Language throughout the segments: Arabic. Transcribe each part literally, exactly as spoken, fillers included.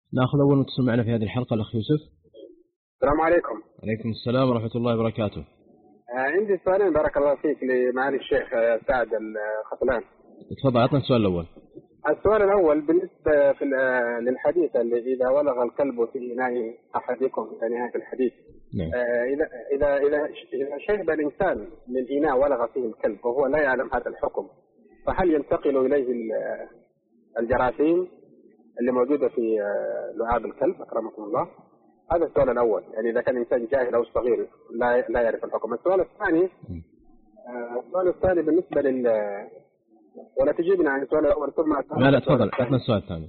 ناخذ أول متصل معنا في هذه الحلقة الأخ يوسف. السلام عليكم. عليكم السلام ورحمة الله وبركاته. آه عندي سؤالين بارك الله فيك لمعالي الشيخ آه سعد الخطلان. تفضل عطنا السؤال الأول. السؤال الأول بالنسبة في للحديث اللي إذا ولغ الكلب في إناء أحدكم في نهاية الحديث. نعم. آه إذا إذا إذا إذا شرب الإنسان من إناء ولغ فيه الكلب وهو لا يعلم هذا الحكم، فهل ينتقل إليه الجراثيم اللي موجودة في لعاب الكلب أكرمكم الله؟ هذا السؤال الأول، يعني إذا كان إنسان جاهل أو صغير لا لا يعرف الحكم. السؤال الثاني آه السؤال الثاني بالنسبة لل ولا تجيبنا عن السؤال الأول ثم لا لا تفضل عطنا السؤال الثاني.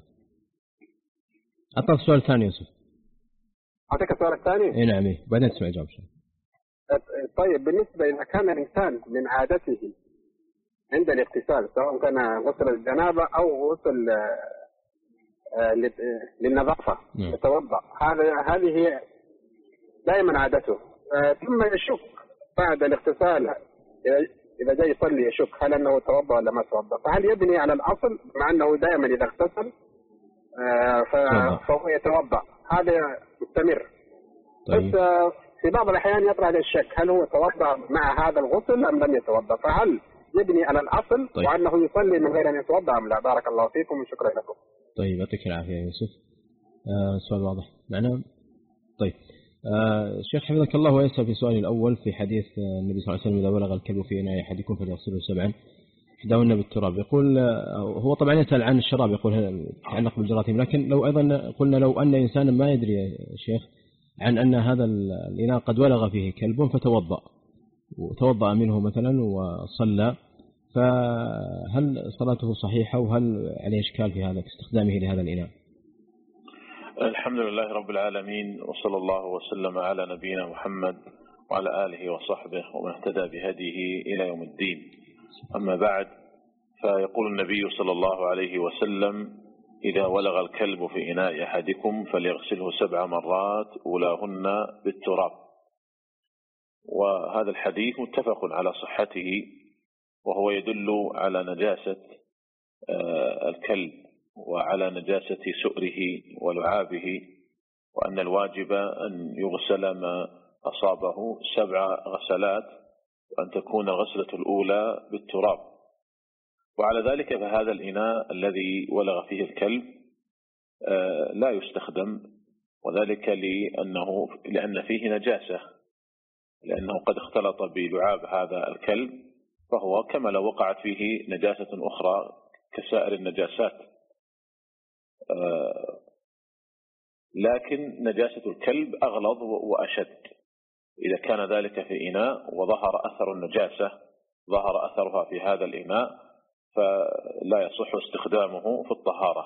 عطنا السؤال الثاني يوسف. أعطيك السؤال الثاني؟ إيه نعم إيه بعدين تسمع جواب. طيب بالنسبة إذا كان الإنسان من عادته عند الاغتسال سواء كان غسل الجنابة أو غسل آه للنظافة يتوضأ، هذا هذه هي دائما عادته، آه ثم يشك بعد الاغتسال إذا جاي يصلي يشك هل أنه توضأ ولا ما توضأ، فهل يبني على الأصل مع أنه دائما إذا اغتسل آه فهو يتوضأ هذا مستمر؟ طيب. بس آه في بعض الأحيان يطرح عليه الشك هل هو توضأ مع هذا الغسل أم لم يتوضأ، فهل يبني على الأصل طيب. وأنه يصلي من غير أن يتوضأ أم لا؟ بارك الله فيكم وشكرا لكم. طيب يعطيك العافية يا يوسف. آه سؤال واضح معنا. طيب آه الشيخ حفظك الله ويسأل في سؤالي الأول في حديث النبي صلى الله عليه وسلم إذا ولغ الكلب في إناء أحدكم فليغسله سبعا إحداهن بالتراب. يقول هو طبعا يسأل عن الشراب، يقول يتعلق بالجراثيم، لكن لو أيضا قلنا لو أن إنسانا ما يدري يا شيخ عن أن هذا الإناء قد ولغ فيه كلب فتوضأ وتوضأ منه مثلا وصلى، فهل صلاته صحيحة وهل عليه إشكال في هذا في استخدامه لهذا الإناء؟ الحمد لله رب العالمين، وصلى الله وسلم على نبينا محمد وعلى آله وصحبه ومن اهتدى بهديه إلى يوم الدين. أما بعد، فيقول النبي صلى الله عليه وسلم إذا ولغ الكلب في إناء أحدكم فليغسله سبع مرات أولاهن بالتراب. وهذا الحديث متفق على صحته، وهو يدل على نجاسة الكلب وعلى نجاسة سؤره ولعابه، وأن الواجب أن يغسل ما أصابه سبع غسلات، وأن تكون الغسلة الأولى بالتراب. وعلى ذلك فهذا الإناء الذي ولغ فيه الكلب لا يستخدم، وذلك لأنه لأن فيه نجاسة، لأنه قد اختلط بلعاب هذا الكلب، فهو كما لو وقعت فيه نجاسة أخرى كسائر النجاسات. لكن نجاسة الكلب أغلظ وأشد. إذا كان ذلك في إناء وظهر أثر النجاسة ظهر أثرها في هذا الإناء فلا يصح استخدامه في الطهارة.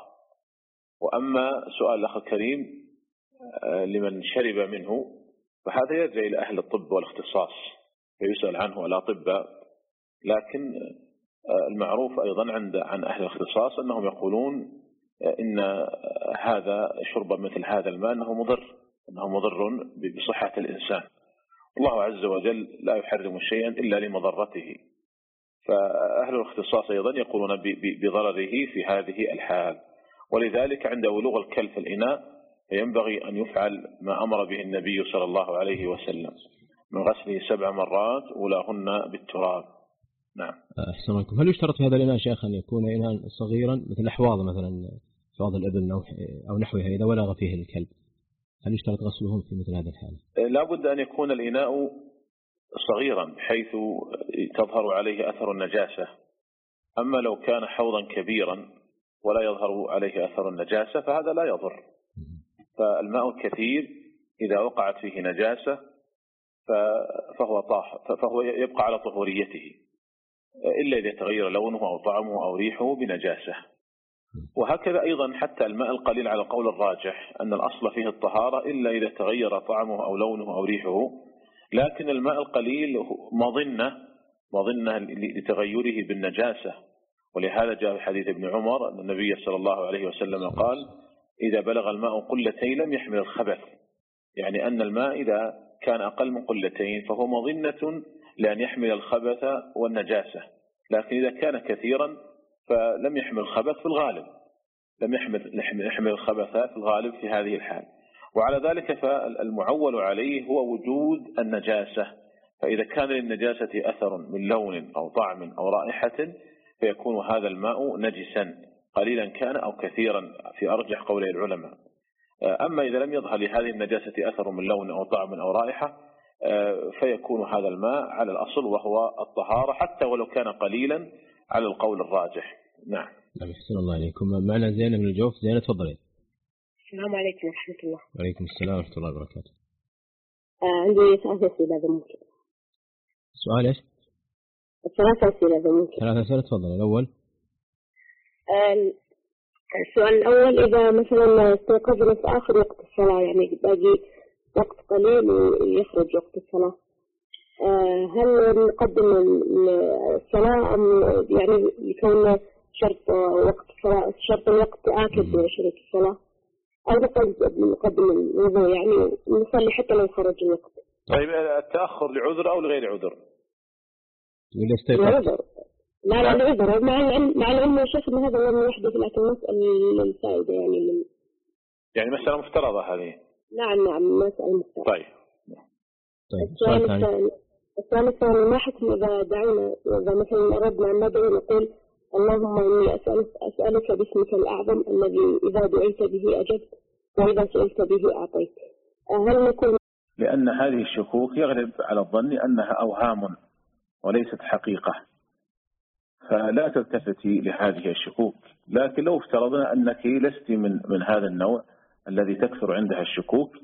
وأما سؤال الأخ الكريم لمن شرب منه فهذا يرجع إلى أهل الطب والاختصاص فيسأل عنه الأطباء، لكن المعروف أيضا عند عن أهل الاختصاص أنهم يقولون إن هذا شرب مثل هذا الماء أنه مضر أنه مضر بصحة الإنسان. الله عز وجل لا يحرم شيئا إلا لمضرته، فأهل الاختصاص أيضا يقولون بضرره في هذه الحال. ولذلك عند ولوغ الكلب في الإناء فينبغي أن يفعل ما أمر به النبي صلى الله عليه وسلم من غسله سبع مرات أولاهن بالتراب. نعم. أحسن لكم. هل يشترط في هذا الإناء شيخ أن يكون إناء صغيرا مثل أحواض مثلا أحواض الإبل أو نحوها إذا ولغ فيه الكلب، هل يشترط غسلهم في مثل هذا الحالة؟ لا بد أن يكون الإناء صغيرا بحيث تظهر عليه أثر النجاسة. أما لو كان حوضا كبيرا ولا يظهر عليه أثر النجاسة فهذا لا يضر. فالماء الكثير إذا وقعت فيه نجاسة فهو طاهر، فهو يبقى على طهوريته إلا إذا تغير لونه أو طعمه أو ريحه بنجاسة. وهكذا أيضا حتى الماء القليل على القول الراجح أن الأصل فيه الطهارة إلا إذا تغير طعمه أو لونه أو ريحه، لكن الماء القليل مظنة مظنة لتغيره بالنجاسة. ولهذا جاء في حديث ابن عمر أن النبي صلى الله عليه وسلم قال إذا بلغ الماء قلتين لم يحمل الخبث، يعني أن الماء إذا كان أقل من قلتين فهو مظنة لأن يحمل الخبث والنجاسة، لكن إذا كان كثيرا فلم يحمل الخبث في الغالب. لم يحمل يحمل الخبث في الغالب في هذه الحال. وعلى ذلك فالمعول عليه هو وجود النجاسة، فإذا كان للنجاسة أثر من لون أو طعم أو رائحة فيكون هذا الماء نجسا قليلا كان أو كثيرا في أرجح قولي العلماء. أما إذا لم يظهر لهذه النجاسة أثر من لون أو طعم أو رائحة فيكون هذا الماء على الأصل وهو الطهارة حتى ولو كان قليلا على القول الراجح. نعم. أحسن الله عليكم. معنا زينب من الجوف. زينب تفضلي. السلام عليكم ورحمة الله. وعليكم السلام ورحمة الله وبركاته. آه عندي ثلاثة أسئلة إذا ممكن. سؤال إيش؟ ثلاثة أسئلة إذا ممكن. ثلاثة أسئلة تفضل. الأول. آه السؤال الأول، إذا مثلا استيقظنا في آخر وقت الصلاة، يعني باقي وقت قليل ويخرج وقت الصلاة، آه هل نقدم الصلاة أم يعني يكون شرط وقت الصلاة شرط الوقت آكد شرط الصلاة، أو نقدم الوضوء يعني نصلي حتى لو خرج الوقت؟ طيب التأخر لعذر أو لغير عذر؟ لعذر. لا لا لعذر، مع العلم مع العلم يا شيخ إن هذا لم يحدث، لكن مسألة الفائدة يعني من يعني مسألة مفترضة هذه. نعم نعم مسألة مفترضة. طيب. طيب. السؤال الثاني السؤال الثاني ما حكم إذا دعونا إذا مثلا أردنا أن ندعو نقول اللهم إني أسألك أسألك باسمك الأعظم الذي إذا دعيت به أجبت وإذا سئلت به أعطيت، هل نكون؟ لأن هذه الشكوك يغلب على الظن أنها أوهام وليست حقيقة، فلا تلتفتي لهذه الشكوك. لكن لو افترضنا أنك لست من من هذا النوع الذي تكثر عندها الشكوك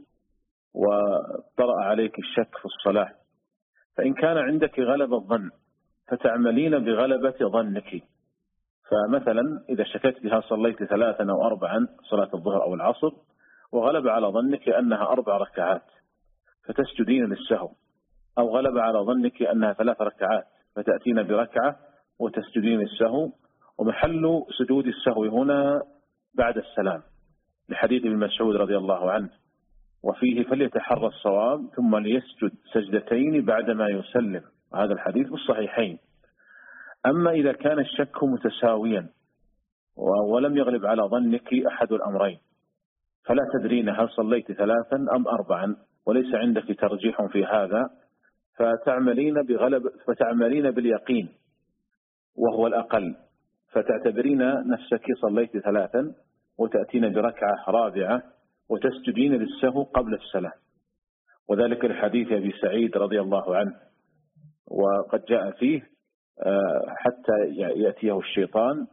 وطرأ عليك الشك في الصلاة، فإن كان عندك غلبة الظن فتعملين بغلبة ظنك. فمثلا إذا شكت بها صليت ثلاثا أو أربعا صلاة الظهر أو العصر وغلب على ظنك أنها أربع ركعات فتسجدين للسهو، أو غلب على ظنك أنها ثلاث ركعات فتأتين بركعة وتسجدين للسهو، ومحل سجود السهو هنا بعد السلام لحديث ابن مسعود رضي الله عنه، وفيه فليتحرى الصواب ثم ليسجد سجدتين بعدما يسلم، هذا الحديث بالصحيحين. أما إذا كان الشك متساويا ولم يغلب على ظنك أحد الأمرين فلا تدرين هل صليت ثلاثا أم أربعا وليس عندك ترجيح في هذا، فتعملين بغلب فتعملين باليقين وهو الأقل، فتعتبرين نفسك صليت ثلاثا وتأتين بركعة رابعة وتسجدين للسهو قبل السلام، وذلك الحديث أبي سعيد رضي الله عنه، وقد جاء فيه حتى يأتيه الشيطان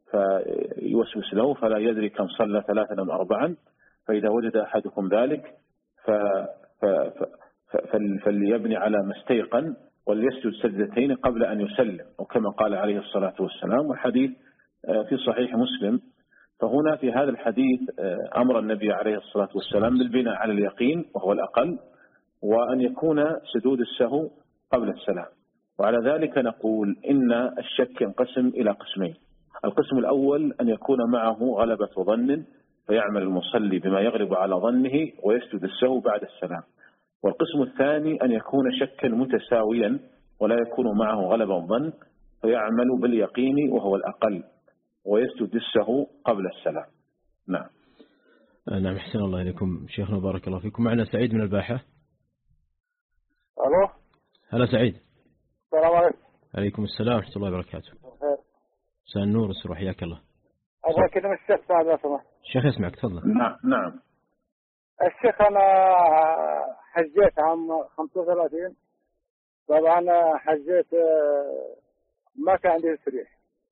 فيوسوس له فلا يدري كم صلى ثلاثا أم أربعا، فإذا وجد أحدكم ذلك فليبني على ما استيقن وليسجد سجدتين قبل أن يسلم، وكما قال عليه الصلاة والسلام، والحديث في صحيح مسلم. فهنا في هذا الحديث أمر النبي عليه الصلاة والسلام بالبناء على اليقين وهو الأقل، وأن يكون سجود السهو قبل السلام. وعلى ذلك نقول إن الشك ينقسم إلى قسمين: القسم الأول أن يكون معه غلبة ظن فيعمل المصلي بما يغلب على ظنه ويسجد السهو بعد السلام، والقسم الثاني أن يكون شكا متساويا ولا يكون معه غلبة ظن فيعمل باليقين وهو الأقل ويسجد السهو قبل السلام. نعم. نعم أحسن الله إليكم شيخنا بارك الله فيكم. معنا سعيد من الباحة. ألو. هلا سعيد. السلام عليكم. عليكم السلام ورحمة الله وبركاته. مساء النور والسرور، حياك الله. أبغى أكلم الشيخ بعد ما سمح. الشيخ يسمعك تفضل. نعم نعم. الشيخ أنا حجيت عام خمسة وثلاثين، طبعا حجيت ما كان عندي تسريح،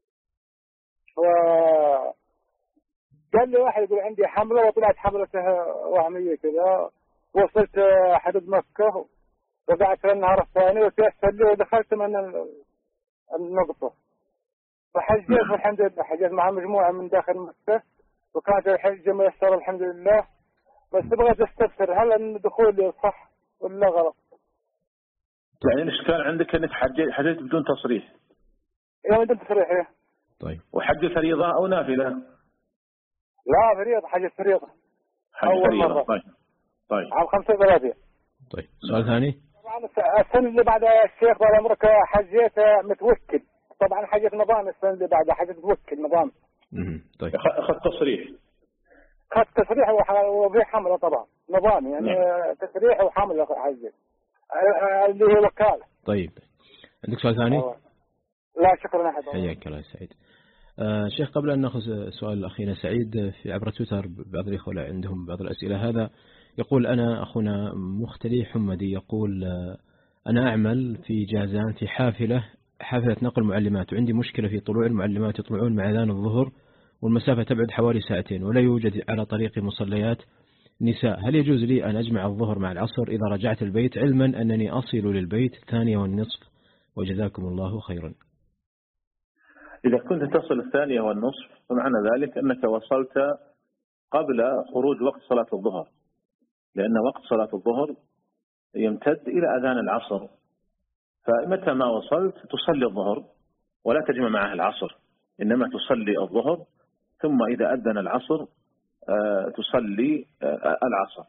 وقال لي واحد يقول عندي حملة وطلعت حملته وهمية كذا، وصلت حدود مكة وقعدت النهار الثاني وتيسر لي ودخلت من النقطة، فحجيت والحمد لله. حجيت مع مجموعة من داخل مكة وكانت الحجة ميسرة الحمد لله، بس بغيت استفسر هل ان دخولي صح ولا غلط؟ يعني الاشكال عندك انك حجيت حجيت بدون تصريح؟ ايه بدون تصريح. ايه. طيب. وحج فريضة او نافلة؟ لا فريضة، حج فريضة. حج فريضة. طيب طيب. عام خمسة وثلاثين. طيب سؤال ثاني. طبعا السنة اللي بعد الشيخ طال عمرك حجيت متوكل، طبعا حجيت نظام. السنة اللي بعدها حجيت متوكل نظام. طيب أخذ تصريح خد تصريح وفي حمله طبعا نظام يعني نعم. تصريح وحمله عزيز اللي هي وكاله. طيب عندك سؤال ثاني؟ أوه. لا شكرا أحد. حياك الله سعيد. آه شيخ قبل أن نأخذ سؤال أخينا سعيد في عبر تويتر بعض الإخوة عندهم بعض الأسئلة. هذا يقول أنا أخونا مختلي حمدي يقول آه أنا أعمل في جازان في حافلة حافلة نقل معلمات وعندي مشكلة في طلوع المعلمات يطلعون مع أذان الظهر والمسافة تبعد حوالي ساعتين ولا يوجد على طريق مصليات نساء. هل يجوز لي أن أجمع الظهر مع العصر إذا رجعت البيت علما أنني أصل للبيت الثانية والنصف وجزاكم الله خيرا؟ إذا كنت تصل الثانية والنصف فمعنى ذلك أنك وصلت قبل خروج وقت صلاة الظهر، لأن وقت صلاة الظهر يمتد إلى أذان العصر، فمتى ما وصلت تصلي الظهر ولا تجمع معه العصر، إنما تصلي الظهر ثم إذا أذن العصر تصلي العصر،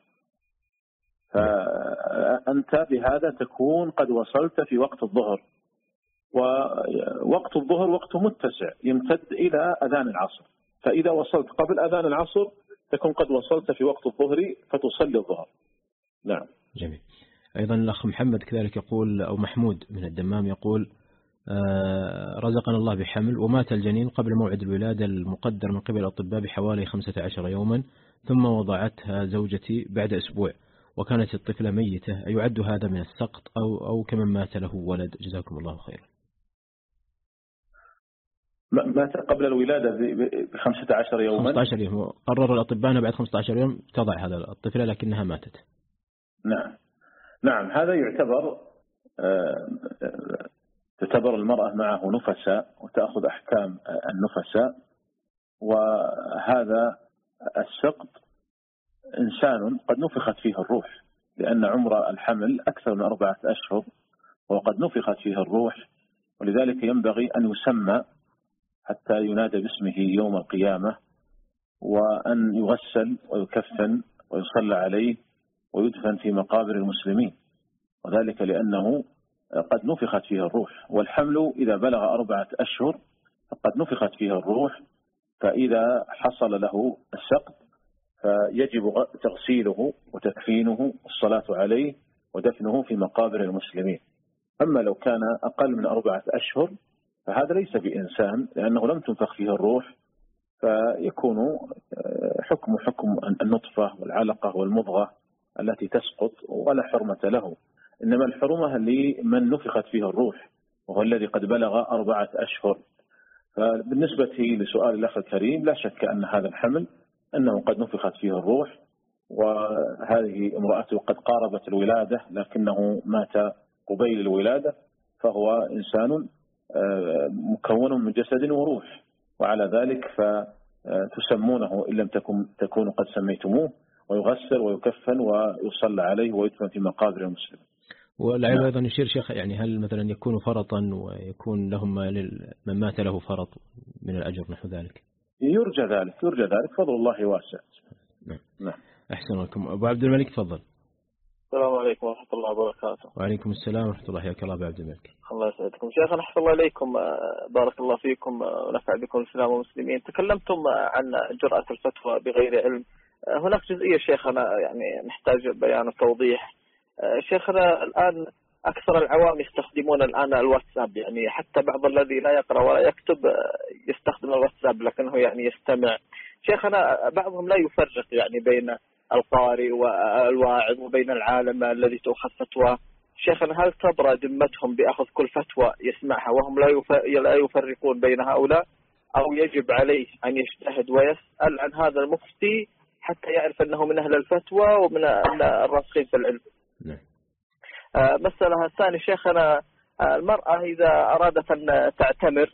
فأنت بهذا تكون قد وصلت في وقت الظهر، ووقت الظهر وقت متسع يمتد إلى أذان العصر، فإذا وصلت قبل أذان العصر تكون قد وصلت في وقت الظهر فتصلي الظهر. نعم جميل. أيضا الأخ محمد كذلك يقول أو محمود من الدمام يقول آه رزقنا الله بحمل ومات الجنين قبل موعد الولادة المقدر من قبل الأطباء بحوالي خمسة عشر يوما ثم وضعتها زوجتي بعد أسبوع وكانت الطفلة ميتة، أيعد هذا من السقط أو, أو كمن مات له ولد؟ جزاكم الله خيرا. مات قبل الولادة بخمسة عشر يوما. خمسة عشر يوم قرر الأطباء بعد خمسة عشر يوم تضع هذا الطفلة لكنها ماتت. نعم نعم هذا يعتبر آه تعتبر المرأة معه نفساء وتأخذ أحكام النفساء، وهذا السقط إنسان قد نفخت فيه الروح، لأن عمر الحمل أكثر من أربعة أشهر وقد نفخت فيه الروح، ولذلك ينبغي أن يسمى حتى ينادى باسمه يوم القيامة، وأن يغسل ويكفن ويصلى عليه ويدفن في مقابر المسلمين، وذلك لأنه قد نفخت فيه الروح، والحمل إذا بلغ أربعة أشهر فقد نفخت فيه الروح، فإذا حصل له السقط فيجب تغسيله وتكفينه والصلاة عليه ودفنه في مقابر المسلمين. أما لو كان أقل من أربعة أشهر فهذا ليس بإنسان، لأنه لم تنفخ فيه الروح، فيكون حكم حكم النطفة والعلقة والمضغة التي تسقط ولا حرمة له، إنما الحرمة لمن نفخت فيه الروح وهو الذي قد بلغ أربعة أشهر. فبالنسبة لسؤال الأخ الكريم لا شك أن هذا الحمل أنه قد نفخت فيه الروح، وهذه امرأته قد قاربت الولادة لكنه مات قبيل الولادة، فهو إنسان مكون من جسد وروح، وعلى ذلك فتسمونه إن لم تكن تكونوا قد سميتموه، ويغسل ويكفن ويصلى عليه ويدفن في مقابر المسلمين. والعلم أيضا يشير شيخ يعني هل مثلا يكون فرطا ويكون لهم من مات له فرط من الأجر نحو ذلك؟ يرجى ذلك يرجى ذلك فضل الله واسع. نعم. نعم. أحسن لكم. أبو عبد الملك تفضل. السلام عليكم ورحمة الله وبركاته. وعليكم السلام ورحمة الله. حياك الله أبو عبد الملك. الله يسعدكم شيخنا، أحسن الله إليكم، بارك الله فيكم ونفع بكم الإسلام والمسلمين. تكلمتم عن جرأة الفتوى بغير علم، هناك جزئية شيخنا يعني نحتاج بيان وتوضيح. شيخنا الآن أكثر العوام يستخدمون الآن الواتساب، يعني حتى بعض الذي لا يقرأ ولا يكتب يستخدم الواتساب لكنه يعني يستمع. شيخنا بعضهم لا يفرق يعني بين القارئ والواعظ وبين العالم الذي تؤخذ فتوى. شيخنا هل تبرى ذمتهم بأخذ كل فتوى يسمعها وهم لا يفرقون بين هؤلاء، أو يجب عليه أن يجتهد ويسأل عن هذا المفتي حتى يعرف أنه من أهل الفتوى ومن الراسخين في العلم؟ نعم. آه مسألة الثانية شيخنا، آه المرأة إذا أرادت أن تعتمر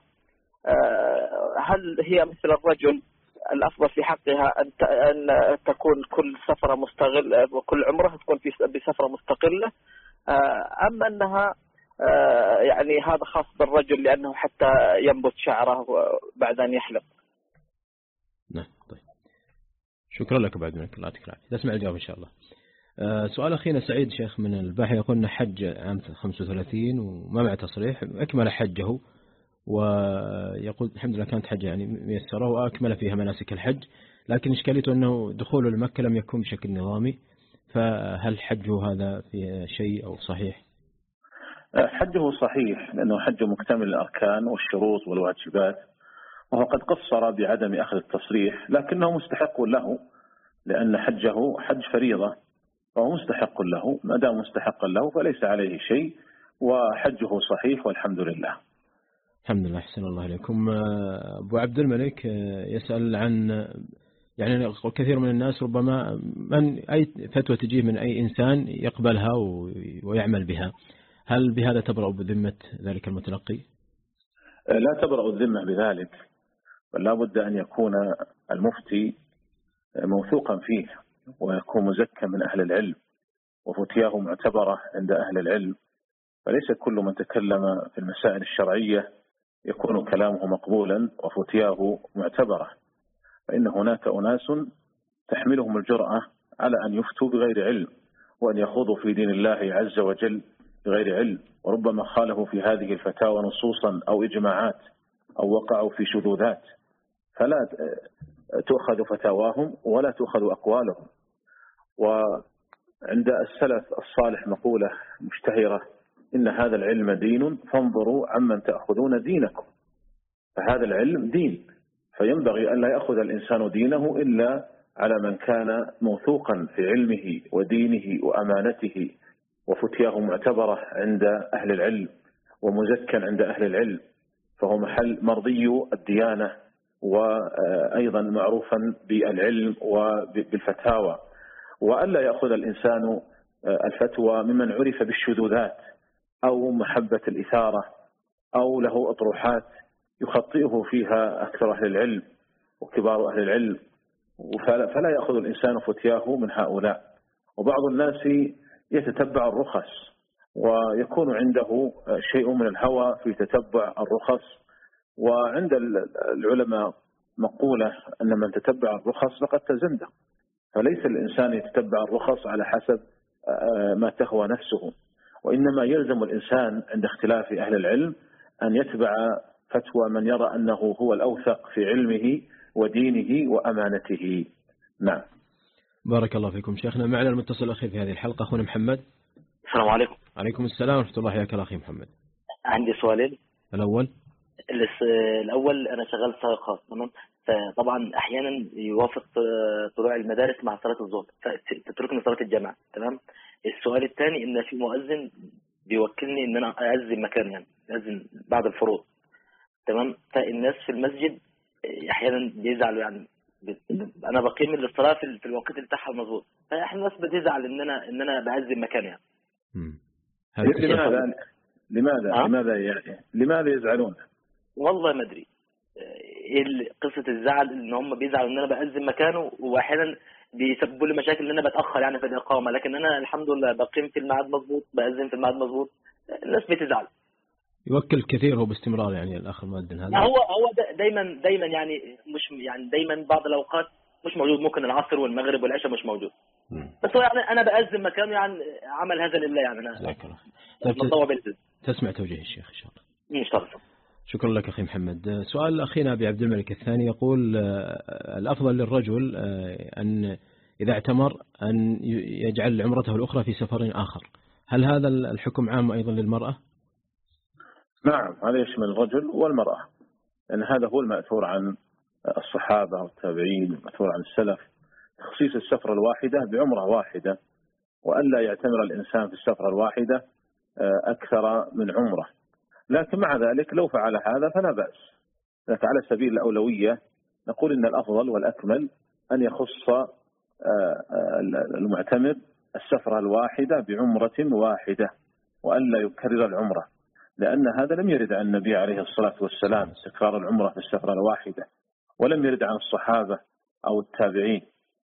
آه هل هي مثل الرجل الأفضل في حقها أن أن تكون كل سفرة مستقلة وكل عمرها تكون في بسفرة مستقلة، آه أم أنها آه يعني هذا خاص بالرجل لأنه حتى ينبت شعره بعد أن يحلق؟ نعم. طيب شكرا لك بعد منك، الله يعطيك العافية. نسمع الجواب إن شاء الله. آه سؤال أخينا سعيد شيخ من الباحة يقول إن حج عام خمسة وثلاثين وما مع تصريح أكمل حجه ويقول الحمد لله كانت حجة يعني ميسرة وأكمل فيها مناسك الحج، لكن إشكاليته أنه دخوله لمكة لم يكن بشكل نظامي، فهل حجه هذا في شيء أو صحيح؟ حجه صحيح لأنه حج مكتمل الأركان والشروط والواجبات، وهو قد قصر بعدم أخذ التصريح، لكنه مستحق له لأن حجه حج فريضة، فهو مستحق له، ما دام مستحقا له فليس عليه شيء، وحجه صحيح والحمد لله. الحمد لله، أحسن الله إليكم. أبو عبد الملك يسأل عن يعني كثير من الناس ربما من أي فتوى تجيه من أي إنسان يقبلها ويعمل بها، هل بهذا تبرأ بذمة ذلك المتلقي؟ لا تبرأ الذمة بذلك، بل لا بد أن يكون المفتي موثوقا فيه ويكون مزكى من أهل العلم وفتياه معتبرة عند أهل العلم، فليس كل من تكلم في المسائل الشرعية يكون كلامه مقبولا وفتياه معتبرة، فإن هناك أناس تحملهم الجرأة على أن يفتوا بغير علم وأن يخوضوا في دين الله عز وجل بغير علم، وربما خالفوا في هذه الفتاوى نصوصا أو إجماعات أو وقعوا في شذوذات، فلا تؤخذ فتاواهم ولا تؤخذ أقوالهم. وعند السلف الصالح مقولة مشتهرة: إن هذا العلم دين فانظروا عمن تأخذون دينكم. فهذا العلم دين، فينبغي أن لا يأخذ الإنسان دينه إلا على من كان موثوقا في علمه ودينه وأمانته وفتياه معتبرة عند أهل العلم ومزكا عند أهل العلم، فهو محل مرضي الديانة وأيضا معروفا بالعلم وبالفتاوى. وألا يأخذ الإنسان الفتوى ممن عرف بالشذوذات أو محبة الإثارة أو له أطروحات يخطئه فيها أكثر أهل العلم وكبار أهل العلم، فلا يأخذ الإنسان فتياه من هؤلاء. وبعض الناس يتتبع الرخص ويكون عنده شيء من الهوى في تتبع الرخص، وعند العلماء مقولة أن من تتبع الرخص فقد تزندق، فليس الإنسان يتتبع الرخص على حسب ما تهوى نفسه، وإنما يلزم الإنسان عند اختلاف أهل العلم أن يتبع فتوى من يرى أنه هو الأوثق في علمه ودينه وأمانته. نعم. بارك الله فيكم شيخنا. معنا المتصل الأخير في هذه الحلقة أخونا محمد. السلام عليكم. عليكم السلام ورحمة الله. حياك الله أخي محمد. عندي سؤالين. الأول الأول أنا شغال سائق خاص، تمام، فطبعا أحيانا يوافق طلوع المدارس مع صلاة الظهر فتتركني صلاة الجماعة، تمام. السؤال الثاني إن في مؤذن بيوكلني إن أنا أأذن مكان، يعني أأذن بعد الفروض، تمام، فالناس في المسجد أحيانا بيزعلوا، يعني أنا بقيم للصلاة في الوقت اللي بتاعها المظبوط، فأحيانا الناس بتزعل إن أنا إن أنا بأذن مكان يعني. لماذا لماذا أه؟ لماذا يعني لماذا يزعلون؟ والله ما ادري ايه قصه الزعل، ان هم بيزعلوا ان انا باذن مكانه، واحيانا بيسببوا لي مشاكل ان انا بتاخر يعني في الاقامه، لكن انا الحمد لله بقيم في الميعاد مظبوط، باذن في الميعاد مظبوط، الناس بتزعل. يوكل كثير هو باستمرار يعني الاخ المؤذن هذا. هو هو دايما دايما يعني مش يعني دايما بعض الاوقات مش موجود، ممكن العصر والمغرب والعشاء مش موجود. م. بس هو يعني انا باذن مكانه، يعني عمل هذا لله، يعني انا طيب تسمع توجيه الشيخ ان شاء الله. ان شاء الله. شكرا لك أخي محمد. سؤال أخينا أبي عبد الملك الثاني يقول: الأفضل للرجل أن إذا اعتمر أن يجعل عمرته الأخرى في سفر آخر، هل هذا الحكم عام أيضا للمرأة؟ نعم، هذا يشمل الرجل والمرأة، لأن هذا هو المأثور عن الصحابة والتابعين، المأثور عن السلف، تخصيص السفرة الواحدة بعمرة واحدة، وألا يعتمر الإنسان في السفرة الواحدة أكثر من عمره. لكن مع ذلك لو فعل هذا فلا بأس، لكن على سبيل الأولوية نقول إن الأفضل والأكمل أن يخص المعتمر السفرة الواحدة بعمرة واحدة وألا يكرر العمرة، لأن هذا لم يرد عن النبي عليه الصلاة والسلام تكرار العمرة في السفرة الواحدة، ولم يرد عن الصحابة أو التابعين،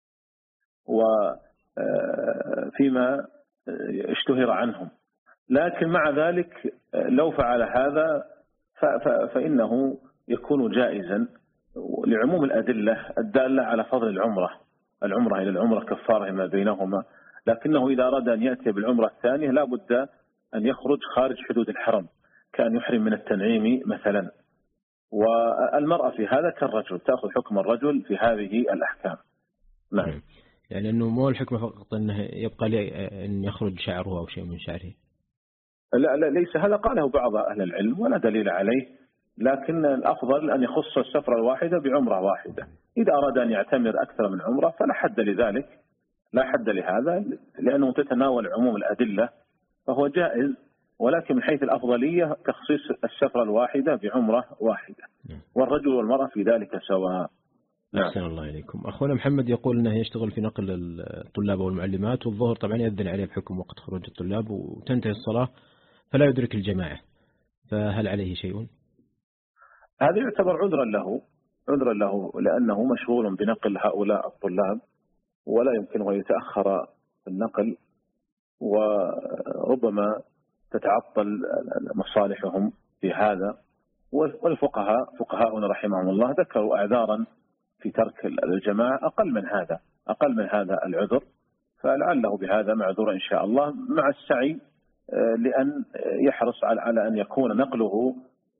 وفيما اشتهر عنهم. لكن مع ذلك لو فعل هذا فإنه يكون جائزا لعموم الأدلة الدالة على فضل العمرة، العمرة إلى العمرة كفارة ما بينهما، لكنه إذا أراد أن يأتي بالعمرة الثانية لا بد أن يخرج خارج حدود الحرم، كأن يحرم من التنعيم مثلا، والمرأة في هذا كالرجل تأخذ حكم الرجل في هذه الأحكام. نعم. يعني أنه مو الحكمة فقط أنه يبقى لي أن يخرج شعره أو شيء من شعره. لا لا ليس هذا قاله بعض أهل العلم ولا دليل عليه، لكن الأفضل أن يخص السفرة الواحدة بعمرة واحدة. إذا أراد أن يعتمر أكثر من عمرة فلا حد لذلك، لا حد لهذا، لأنه تتناول عموم الأدلة فهو جائز، ولكن من حيث الأفضلية تخصيص السفرة الواحدة بعمرة واحدة، والرجل والمرأة في ذلك سواء. أحسن الله إليكم. أخونا محمد يقول أنه يشتغل في نقل الطلاب والمعلمات، والظهر طبعا يأذن عليه بحكم وقت خروج الطلاب وتنتهي الصلاة فلا يدرك الجماعة، فهل عليه شيء؟ هذا يعتبر عذرا له، عذرا له لأنه مشغول بنقل هؤلاء الطلاب ولا يمكن أن يتأخر النقل، وربما تتعطل مصالحهم في هذا. والفقهاء فقهاؤنا رحمهم الله ذكروا أعذارا في ترك الجماعة أقل من هذا، أقل من هذا العذر، فلعله بهذا معذور إن شاء الله، مع السعي لأن يحرص على أن يكون نقله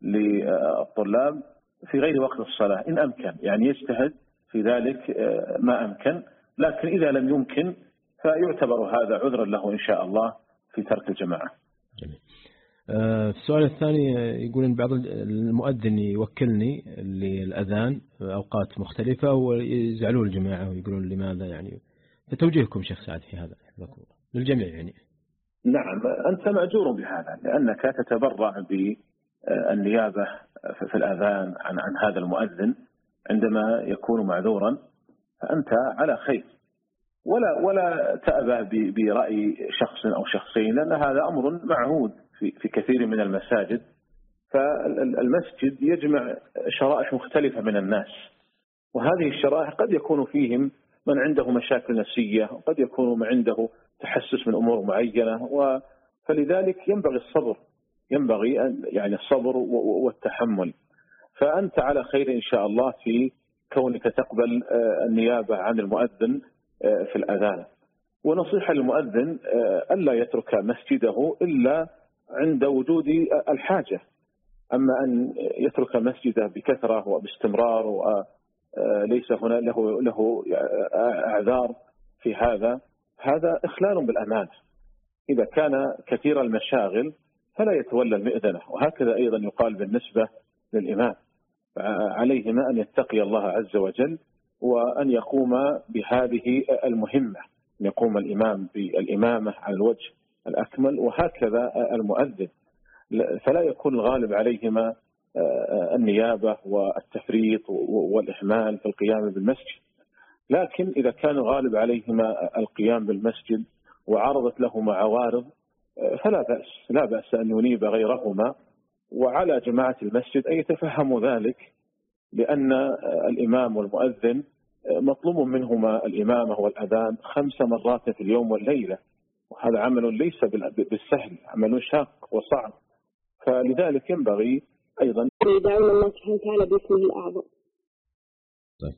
للطلاب في غير وقت الصلاة إن أمكن، يعني يجتهد في ذلك ما أمكن، لكن إذا لم يمكن فيعتبر هذا عذرا له إن شاء الله في ترك الجماعة. جميل. السؤال الثاني يقول إن بعض المؤذن يوكلني للأذان أوقات مختلفة ويزعلون الجماعة ويقولون لماذا، يعني فتوجيهكم شيخ سعد في هذا للجميع يعني. نعم أنت مأجور بهذا، لأنك تتبرع بالنيابة في الأذان عن عن هذا المؤذن عندما يكون معذورا، فأنت على خير، ولا ولا تأبى برأي شخص أو شخصين، لأن هذا أمر معهود في في كثير من المساجد. فالمسجد يجمع شرائح مختلفة من الناس، وهذه الشرائح قد يكون فيهم من عنده مشاكل نفسية، وقد يكون من عنده تحسس من أمور معينة، فلذلك ينبغي الصبر، ينبغي يعني الصبر والتحمل. فأنت على خير إن شاء الله في كونك تقبل النيابة عن المؤذن في الأذان. ونصيحة للمؤذن ألا يترك مسجده إلا عند وجود الحاجة، أما أن يترك مسجده بكثرة وباستمرار وليس هنا له له أعذار في هذا، هذا إخلال بالأمانة. إذا كان كثير المشاغل فلا يتولى المئذنة، وهكذا أيضا يقال بالنسبة للإمام، عليهما أن يتقي الله عز وجل وأن يقوم بهذه المهمة، أن يقوم الإمام بالإمامة على الوجه الأكمل، وهكذا المؤذن، فلا يكون الغالب عليهما النيابة والتفريط والإهمال في القيام بالمسجد. لكن إذا كان الغالب عليهما القيام بالمسجد وعرضت لهما عوارض فلا بأس، لا بأس أن ينيب غيرهما، وعلى جماعة المسجد أن يتفهموا ذلك، لأن الإمام والمؤذن مطلوب منهما الإمامة والأذان خمس مرات في اليوم والليلة، وهذا عمل ليس بالسهل، عمل شاق وصعب، فلذلك ينبغي أيضا يدعون الله سبحانه وتعالى باسمه الأعظم. طيب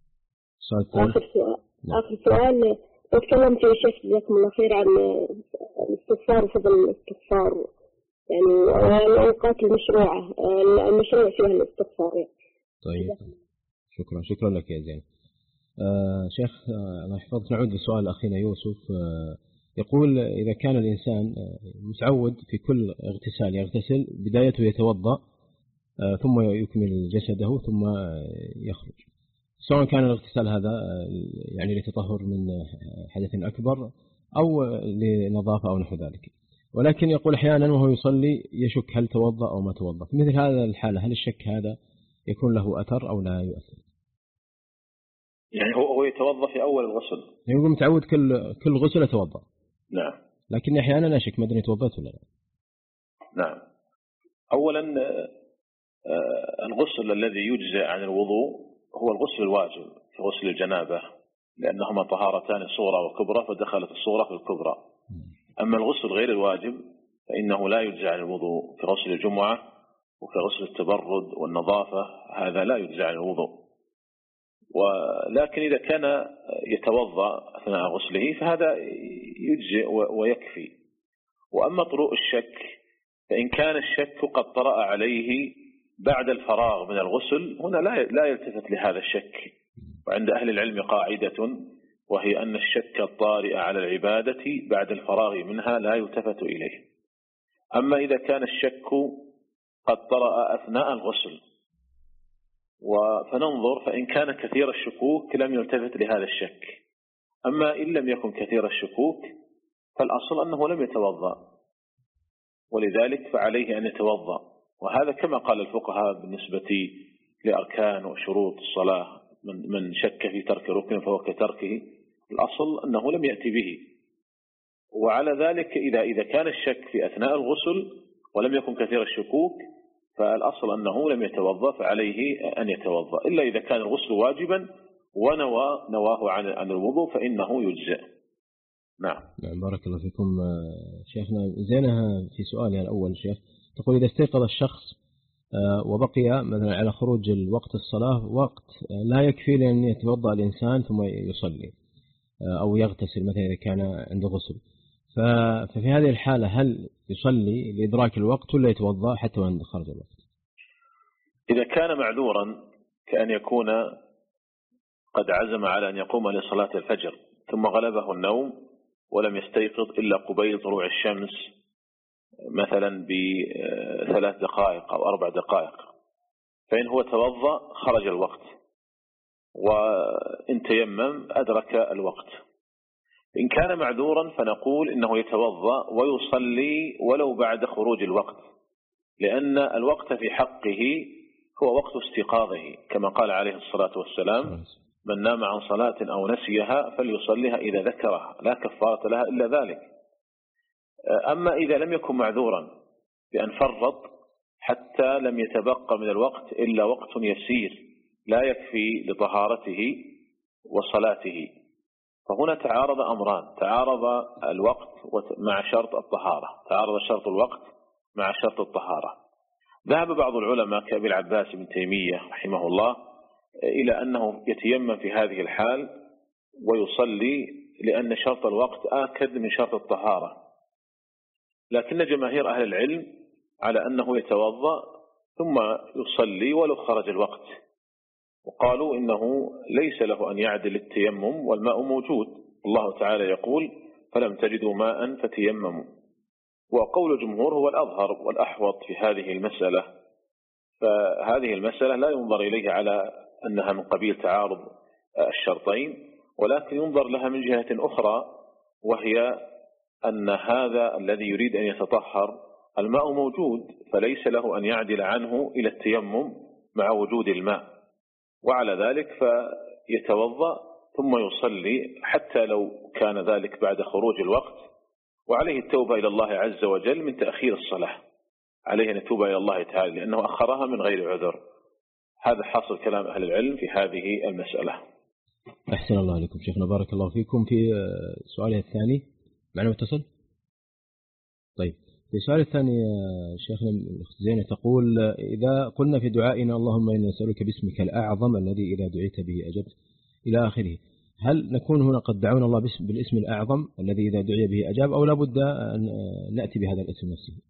آخر سؤال آخر سؤال تكلمت يا شيخ جزاكم الله خير عن الاستغفار وفضل الاستغفار، يعني الأوقات المشروعة المشروع فيها الاستغفار يعني. طيب شكرا شكرا لك يا زين. آه شيخ الله يحفظك، نعود لسؤال أخينا يوسف. آه يقول إذا كان الإنسان متعود في كل اغتسال يغتسل بدايته يتوضأ آه ثم يكمل جسده ثم يخرج، سواء كان الاغتسال هذا يعني لتطهر من حدث أكبر أو لنظافة أو نحو ذلك، ولكن يقول أحيانا وهو يصلي يشك هل توضأ أو ما توضأ، في مثل هذا الحالة هل الشك هذا يكون له أثر أو لا يؤثر؟ يعني هو هو يتوضأ في أول الغسل، يقول متعود كل كل غسل يتوضأ. نعم. لكن أحيانا أشك ما أدري توضأت ولا لا. نعم. أولا الغسل الذي يجزئ عن الوضوء هو الغسل الواجب في غسل الجنابة، لأنهما طهارتان صغرى وكبرى، فدخلت الصغرى في الكبرى. أما الغسل غير الواجب فإنه لا يجزئ عن الوضوء في غسل الجمعة وفي غسل التبرد والنظافة، هذا لا يجزئ عن الوضوء. ولكن إذا كان يتوضأ أثناء غسله فهذا يجزئ ويكفي. وأما طروء الشك فإن كان الشك قد طرأ عليه بعد الفراغ من الغسل هنا لا لا يلتفت لهذا الشك. وعند أهل العلم قاعدة، وهي أن الشك الطارئ على العبادة بعد الفراغ منها لا يلتفت إليه. أما إذا كان الشك قد طرأ أثناء الغسل فننظر، فإن كان كثير الشكوك لم يلتفت لهذا الشك. أما إن لم يكن كثير الشكوك فالأصل أنه لم يتوضأ، ولذلك فعليه أن يتوضأ. وهذا كما قال الفقهاء بالنسبة لأركان وشروط الصلاة، من من شك في ترك ركن فهو كتركه، الأصل أنه لم يأتي به. وعلى ذلك إذا إذا كان الشك في أثناء الغسل ولم يكن كثير الشكوك فالأصل أنه لم يتوضأ، فعليه أن يتوضأ، إلا إذا كان الغسل واجبا ونوى نواه عن عن الوضوء فإنه يجزئ. نعم. نعم بارك الله فيكم شيخنا. زينها في سؤالها الأول شيخ تقول إذا استيقظ الشخص وبقي مثلا على خروج الوقت الصلاة وقت لا يكفي لأن يتوضأ الإنسان ثم يصلي أو يغتسل مثلا إذا كان عنده غسل، ففي هذه الحالة هل يصلي لإدراك الوقت ولا يتوضأ حتى وأن خرج الوقت؟ إذا كان معذورا كأن يكون قد عزم على أن يقوم لصلاة الفجر ثم غلبه النوم ولم يستيقظ إلا قبيل طلوع الشمس مثلا بثلاث دقائق أو أربع دقائق، فإن هو توضأ خرج الوقت، وإن تيمم أدرك الوقت. إن كان معذورا فنقول إنه يتوضأ ويصلي ولو بعد خروج الوقت، لأن الوقت في حقه هو وقت استيقاظه، كما قال عليه الصلاة والسلام: من نام عن صلاة أو نسيها فليصليها إذا ذكرها لا كفارة لها إلا ذلك. أما إذا لم يكن معذورا بأن فرط حتى لم يتبقى من الوقت إلا وقت يسير لا يكفي لطهارته وصلاته، فهنا تعارض أمران: تعارض الوقت مع شرط الطهارة، تعارض شرط الوقت مع شرط الطهارة. ذهب بعض العلماء كأبي العباس بن تيمية رحمه الله إلى أنه يتيمم في هذه الحال ويصلي، لأن شرط الوقت آكد من شرط الطهارة، لكن جماهير أهل العلم على أنه يتوضأ ثم يصلي ولو خرج الوقت، وقالوا إنه ليس له أن يعدل التيمم والماء موجود، الله تعالى يقول: فلم تجدوا ماء فتيمموا. وقول الجمهور هو الأظهر والأحوط في هذه المسألة، فهذه المسألة لا ينظر إليها على أنها من قبيل تعارض الشرطين، ولكن ينظر لها من جهة أخرى، وهي أن هذا الذي يريد أن يتطهر الماء موجود، فليس له أن يعدل عنه إلى التيمم مع وجود الماء، وعلى ذلك فيتوضأ ثم يصلي حتى لو كان ذلك بعد خروج الوقت، وعليه التوبة إلى الله عز وجل من تأخير الصلاة، عليه أن يتوب إلى الله تعالى لأنه أخرها من غير عذر. هذا حاصل كلام أهل العلم في هذه المسألة. أحسن الله عليكم شيخنا، بارك الله فيكم. في سؤالها الثاني معنا متصل؟ طيب، في السؤال الثاني شيخنا زينة تقول: إذا قلنا في دعائنا اللهم إني أسألك باسمك الأعظم الذي إذا دعيت به أجبت إلى آخره، هل نكون هنا قد دعونا الله بالاسم الأعظم الذي إذا دعي به أجاب، أو لابد أن نأتي بهذا الاسم نفسه؟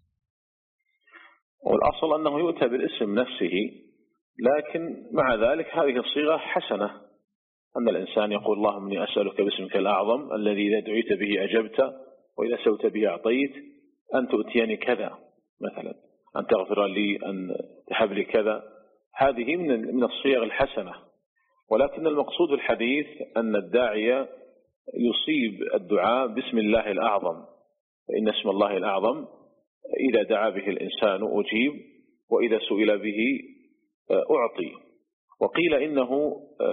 والأصل أنه يؤتى بالاسم نفسه، لكن مع ذلك هذه الصيغة حسنة، أن الإنسان يقول: اللهم إني أسألك باسمك الأعظم الذي إذا دعيت به أجبت وإذا سوت به أعطيت، أن تؤتيني كذا مثلا، أن تغفر لي، أن تهب لي كذا. هذه من من الصيغ الحسنة، ولكن المقصود الحديث أن الداعية يصيب الدعاء باسم الله الأعظم، فإن اسم الله الأعظم إذا دعا به الإنسان أجيب، وإذا سئل به أعطي. وقيل إنه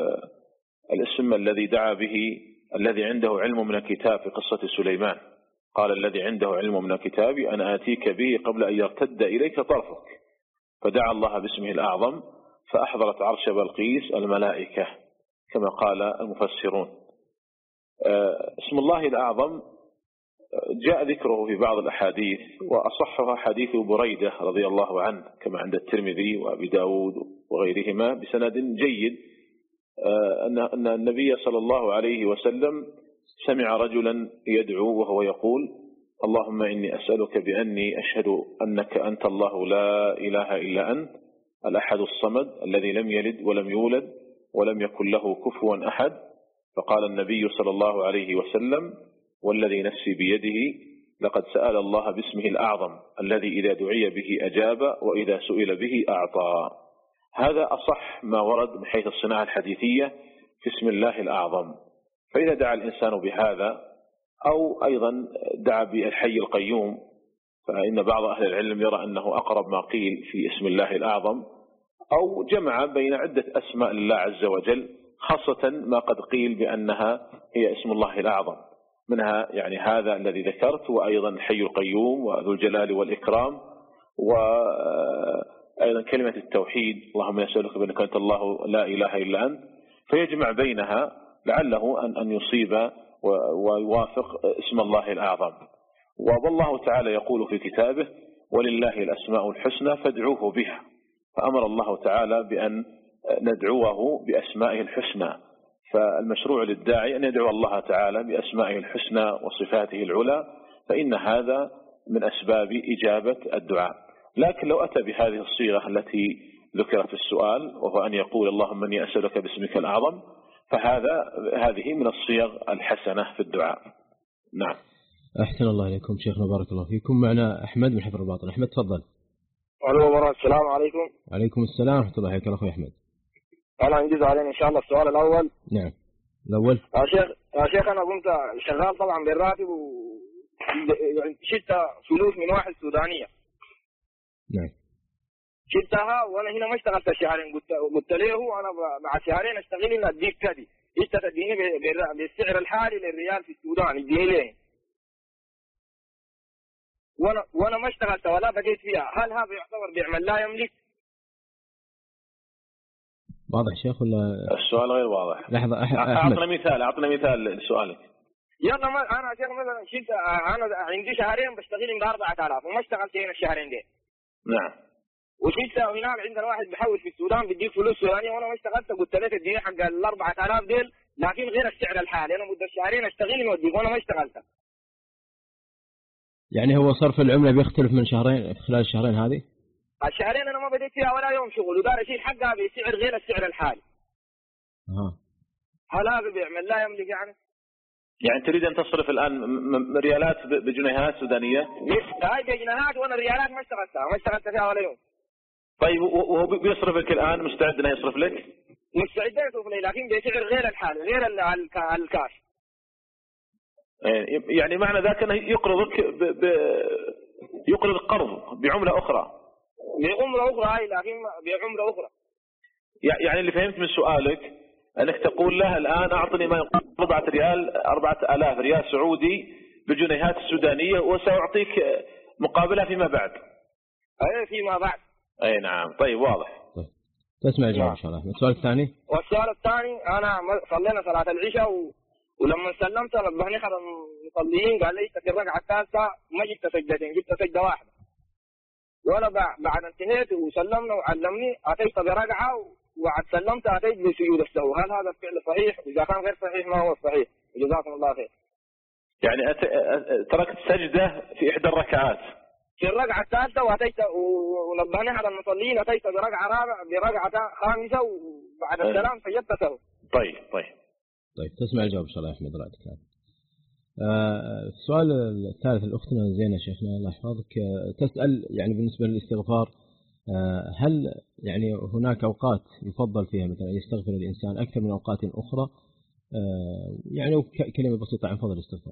الاسم الذي دعا به الذي عنده علم من الكتاب في قصة سليمان، قال: الذي عنده علم من الكتاب أنا آتيك به قبل أن يرتد إليك طرفك، فدعا الله باسمه الأعظم فأحضرت عرش بلقيس الملائكة كما قال المفسرون. اسم الله الأعظم جاء ذكره في بعض الأحاديث، وأصحها حديث بريدة رضي الله عنه كما عند الترمذي وأبي داود وغيرهما بسند جيد، أن النبي صلى الله عليه وسلم سمع رجلا يدعو وهو يقول: اللهم إني أسألك بأني أشهد أنك أنت الله لا إله إلا أنت الأحد الصمد الذي لم يلد ولم يولد ولم يكن له كفوا أحد. فقال النبي صلى الله عليه وسلم: والذي نفسي بيده لقد سأل الله باسمه الأعظم الذي إذا دعي به أجاب وإذا سئل به أعطى. هذا أصح ما ورد من حيث الصناعة الحديثية في اسم الله الأعظم. فإذا دعا الإنسان بهذا أو أيضا دعا بالحي القيوم، فإن بعض أهل العلم يرى أنه أقرب ما قيل في اسم الله الأعظم، أو جمع بين عدة أسماء الله عز وجل، خاصة ما قد قيل بأنها هي اسم الله الأعظم، منها يعني هذا الذي ذكرت، وأيضا الحي القيوم وذو الجلال والإكرام، وأيضا كلمة التوحيد: اللهم نسألك بأنك أنت الله لا إله إلا أنت. فيجمع بينها لعله أن أن يصيب ويوافق اسم الله الأعظم. والله تعالى يقول في كتابه: ولله الأسماء الحسنى فادعوه بها. فأمر الله تعالى بأن ندعوه بأسمائه الحسنى، فالمشروع للداعي أن يدعو الله تعالى بأسمائه الحسنى وصفاته العلى، فإن هذا من أسباب إجابة الدعاء. لكن لو أتى بهذه الصيغة التي ذكرت في السؤال، وهو أن يقول: اللهم إني أسألك باسمك الأعظم، فهذا هذه من الصيغ الحسنة في الدعاء. نعم. أحسن الله إليكم شيخنا، بارك الله فيكم. معنا أحمد من حفر الباطن. أحمد تفضل. ألو، السلام عليكم. عليكم السلام ورحمة الله وبركاته. أخوي أحمد، أنا أنجز علينا إن شاء الله. السؤال الأول. نعم الأول. يا شيخ يا شيخ أنا كنت شغال طبعا بالراتب، وشلت فلوس من واحد سودانية. نعم. شلتها وأنا هنا ما اشتغلت شهرين، قلت قلت له أنا بعد شهرين أشتغل إن أديك كذي، أنت تديني بالسعر الحالي للريال في السودان، اديني ليه؟ وانا وانا ما اشتغلت ولا بقيت فيها، هل هذا يعتبر بيعمل لا يملك؟ واضح شيخ ولا السؤال غير واضح؟ لحظة أحمد، أعطنا مثال أعطنا مثال لسؤالك. يلا ما أنا شيخ مثلا شلت، أنا عندي شهرين بشتغل بأربعة آلاف وما اشتغلت هنا الشهرين دي. نعم. وشلت هناك عندنا واحد بيحول في السودان بديك فلوس سودانية، وأنا ما اشتغلت، قلت له تديني حق الأربعة آلاف ديل لكن غير السعر الحالي، أنا مدة شهرين أشتغل وأديك وأنا ما اشتغلت. يعني هو صرف العملة بيختلف من شهرين خلال الشهرين هذه؟ الشهرين أنا ما بديت فيها ولا يوم شغل، ودار أشيل حقها بسعر غير السعر الحالي. أها. هل هذا بيعمل لا يملك يعني؟ يعني تريد أن تصرف الآن ريالات بجنيهات سودانية؟ هاي بجنيهات، وأنا الريالات ما اشتغلتها ما اشتغلت فيها ولا يوم. طيب وهو بيصرف لك الآن، مستعد أنه يصرف لك؟ مستعد يصرف لي لكن بسعر غير الحالي، غير الكاش. يعني معنى ذاك أنه يقرضك ب... ب... يقرض قرض بعملة أخرى. بعملة أخرى هاي، لكن بعملة أخرى. يعني اللي فهمت من سؤالك أنك تقول له الآن أعطني ما يقول أربعة ريال أربعة آلاف ريال سعودي بالجنيهات السودانية، وسأعطيك مقابلها فيما بعد. أي فيما بعد. أي نعم. طيب واضح. تسمع الجواب إن شاء الله. السؤال الثاني. والسؤال الثاني، أنا صلينا صلاة العشاء و... ولما سلمت نبهني أحد المصلين قال لي في الركعة الثالثة ما جبت سجدتين، جبت سجدة واحدة. وأنا بعد انتهيت وسلمنا وعلمني أتيت بركعة وبعد سلمت أتيت بسجود السهو. هل هذا الفعل صحيح؟ وإذا كان غير صحيح ما هو الصحيح؟ جزاكم الله خير. يعني أت... تركت سجدة في إحدى الركعات في الركعة الثالثة، وأتيت ونبهني أحد المصلين أتيت بركعة رابعة بركعة خامسة وبعد السلام سجدت سهو. طيب طيب طيب تسمع الجواب إن شاء الله يا أحمد. الله يعطيك. آه السؤال الثالث الأختنا زينة شيخنا الله يحفظك، تسأل يعني بالنسبة للاستغفار، آه هل يعني هناك أوقات يفضل فيها مثلا يستغفر الإنسان أكثر من أوقات أخرى؟ آه يعني كلمة بسيطة عن فضل الاستغفار.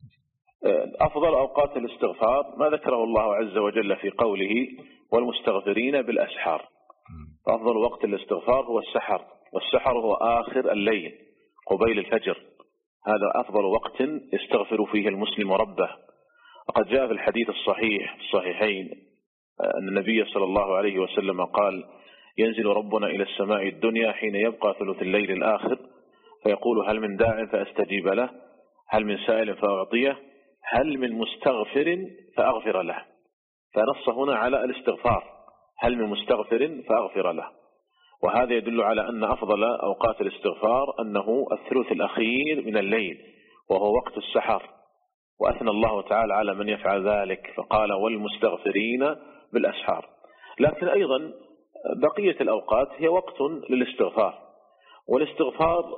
أفضل أوقات الاستغفار ما ذكره الله عز وجل في قوله: والمستغفرين بالأسحار. أفضل وقت الاستغفار هو السحر، والسحر هو آخر الليل قبيل الفجر، هذا أفضل وقت يستغفر فيه المسلم ربه. وقد جاء في الحديث الصحيح الصحيحين أن النبي صلى الله عليه وسلم قال: ينزل ربنا إلى السماء الدنيا حين يبقى ثلث الليل الآخر فيقول: هل من داع فأستجيب له، هل من سائل فأعطيه، هل من مستغفر فأغفر له. فنص هنا على الاستغفار، هل من مستغفر فأغفر له. وهذا يدل على أن أفضل أوقات الاستغفار أنه الثلث الأخير من الليل وهو وقت السحر. وأثنى الله تعالى على من يفعل ذلك فقال: والمستغفرين بالأسحار. لكن أيضا بقية الأوقات هي وقت للاستغفار، والاستغفار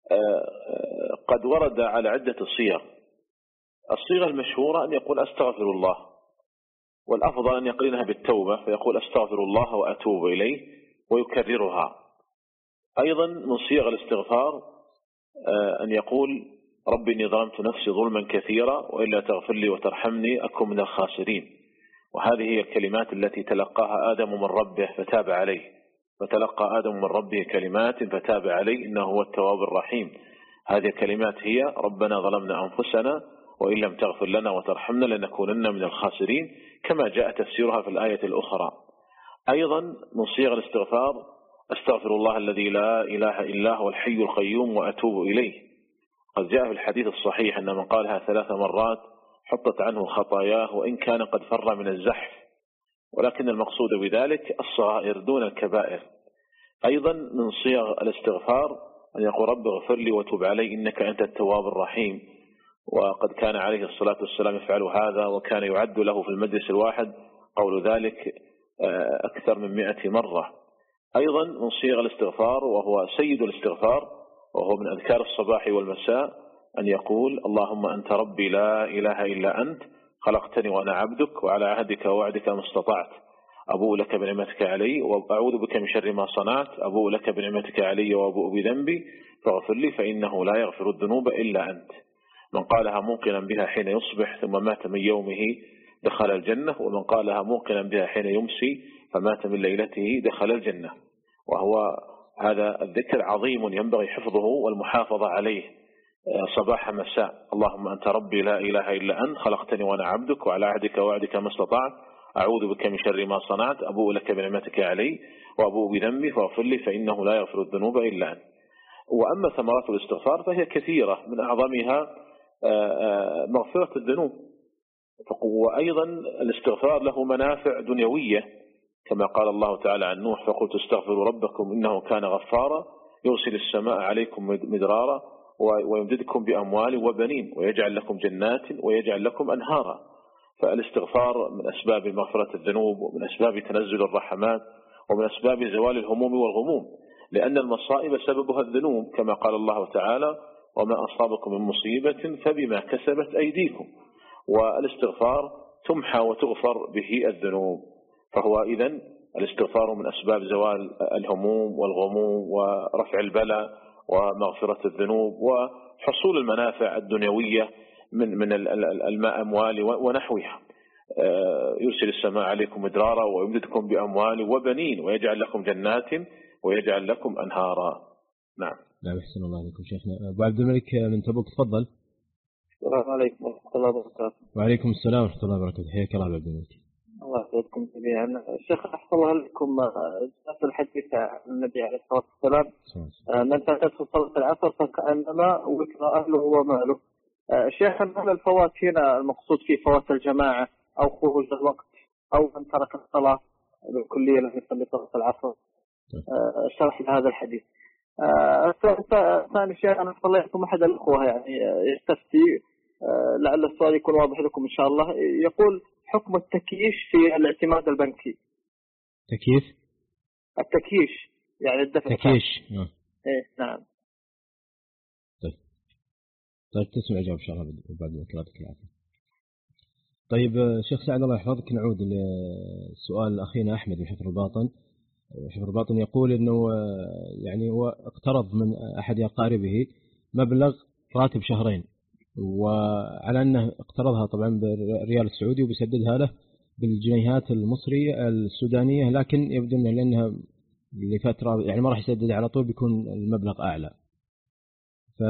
قد ورد على عدة صيغ. الصيغة المشهورة أن يقول أستغفر الله، والأفضل أن يقرنها بالتوبة فيقول أستغفر الله وأتوب إليه ويكررها. أيضا من صيغ الاستغفار أن يقول ربي إني ظلمت نفسي ظلما كثيرا وإلا تغفر لي وترحمني أكن من الخاسرين. وهذه هي الكلمات التي تلقاها آدم من ربه فتاب عليه، فتلقى آدم من ربه كلمات فتاب عليه إنه هو التواب الرحيم. هذه الكلمات هي ربنا ظلمنا أنفسنا وإن لم تغفر لنا وترحمنا لنكونن من الخاسرين، كما جاء تفسيرها في الآية الأخرى. أيضا من صيغ الاستغفار أستغفر الله الذي لا إله إلا هو الحي القيوم وأتوب إليه. قد جاء في الحديث الصحيح أن من قالها ثلاث مرات حطت عنه خطاياه وإن كان قد فر من الزحف، ولكن المقصود بذلك الصغائر دون الكبائر. أيضا من صيغ الاستغفار أن يقول رب اغفر لي وتب علي إنك أنت التواب الرحيم، وقد كان عليه الصلاة والسلام يفعل هذا، وكان يعد له في المجلس الواحد قول ذلك أكثر من مئة مرة. أيضا من صيغ الاستغفار وهو سيد الاستغفار وهو من أذكار الصباح والمساء أن يقول اللهم أنت ربي لا إله إلا أنت خلقتني وأنا عبدك وعلى عهدك ووعدك ما استطعت أبوء لك بنعمتك علي وأعوذ بك من شر ما صنعت أبوء لك بنعمتك علي وأبوء بذنبي فاغفر لي فإنه لا يغفر الذنوب إلا أنت. من قالها موقنا بها حين يصبح ثم مات من يومه دخل الجنة، ومن قالها موقنا بها حين يمسي فمات من ليلته دخل الجنة. وهو هذا الذكر عظيم ينبغي حفظه والمحافظة عليه صباح مساء. اللهم أنت ربي لا إله إلا أنت خلقتني وأنا عبدك وعلى عهدك ووعدك ما استطعت أعوذ بك من شر ما صنعت أبوء لك بنعمتك علي وأبوء بذنبي فاغفر لي فإنه لا يغفر الذنوب إلا أنت. وأما ثمرات الاستغفار فهي كثيرة، من أعظمها مغفرة الذنوب. وأيضا الاستغفار له منافع دنيوية كما قال الله تعالى عن نوح فقلت استغفروا ربكم إنه كان غفارا يرسل السماء عليكم مدرارا ويمددكم بأموال وبنين ويجعل لكم جنات ويجعل لكم أنهارا. فالاستغفار من أسباب مغفرة الذنوب ومن أسباب تنزل الرحمات ومن أسباب زوال الهموم والغموم، لأن المصائب سببها الذنوب كما قال الله تعالى وما أصابكم من مصيبة فبما كسبت أيديكم. والاستغفار تمحى وتغفر به الذنوب. فهو إذن الاستغفار من أسباب زوال الهموم والغموم ورفع البلاء ومغفرة الذنوب وحصول المنافع الدنيوية من من الماء أموال ونحوها. يرسل السماء عليكم مدرارا ويمددكم بأموال وبنين ويجعل لكم جنات ويجعل لكم أنهارا. نعم. نعم أحسن الله عليكم شيخنا. أبو عبد الملك من تبوك تفضل. السلام عليكم ورحمة الله وبركاته. وعليكم السلام ورحمة الله وبركاته. حياك الله أبو عبد الملك. الله يحفظكم جميعا. شيخ أحسن الله عليكم، جاءت الحديث عن النبي عليه الصلاة والسلام من فاتته صلاة العصر فكأنما وكر أهله وماله. شيخ هل الفوات هنا المقصود فيه فوات الجماعة أو خروج الوقت أو من ترك الصلاة بالكلية لم يصلي صلاة العصر؟ شرح لهذا الحديث. ثاني شيء أنا صليتكم أحد الأخوة يعني يستفتي، لعل السؤال يكون واضح لكم إن شاء الله. يقول حكم التكييش في الاعتماد البنكي. تكييف؟ التكييش يعني الدفع. تكييش. إيه نعم. طيب طيب تسمع جواب إن شاء الله بعد ذكرتك العافية. طيب شيخ سعد الله يحفظك، نعود لسؤال أخينا أحمد من حفر الباطن. حفر الباطن يقول إنه يعني هو اقترض من أحد أقاربه مبلغ راتب شهرين، وعلى أنه اقترضها طبعا بالريال السعودي وبيسددها له بالجنيهات المصرية السودانية، لكن يبدو أنه لأنها لفترة يعني ما راح يسدد على طول بيكون المبلغ أعلى، ف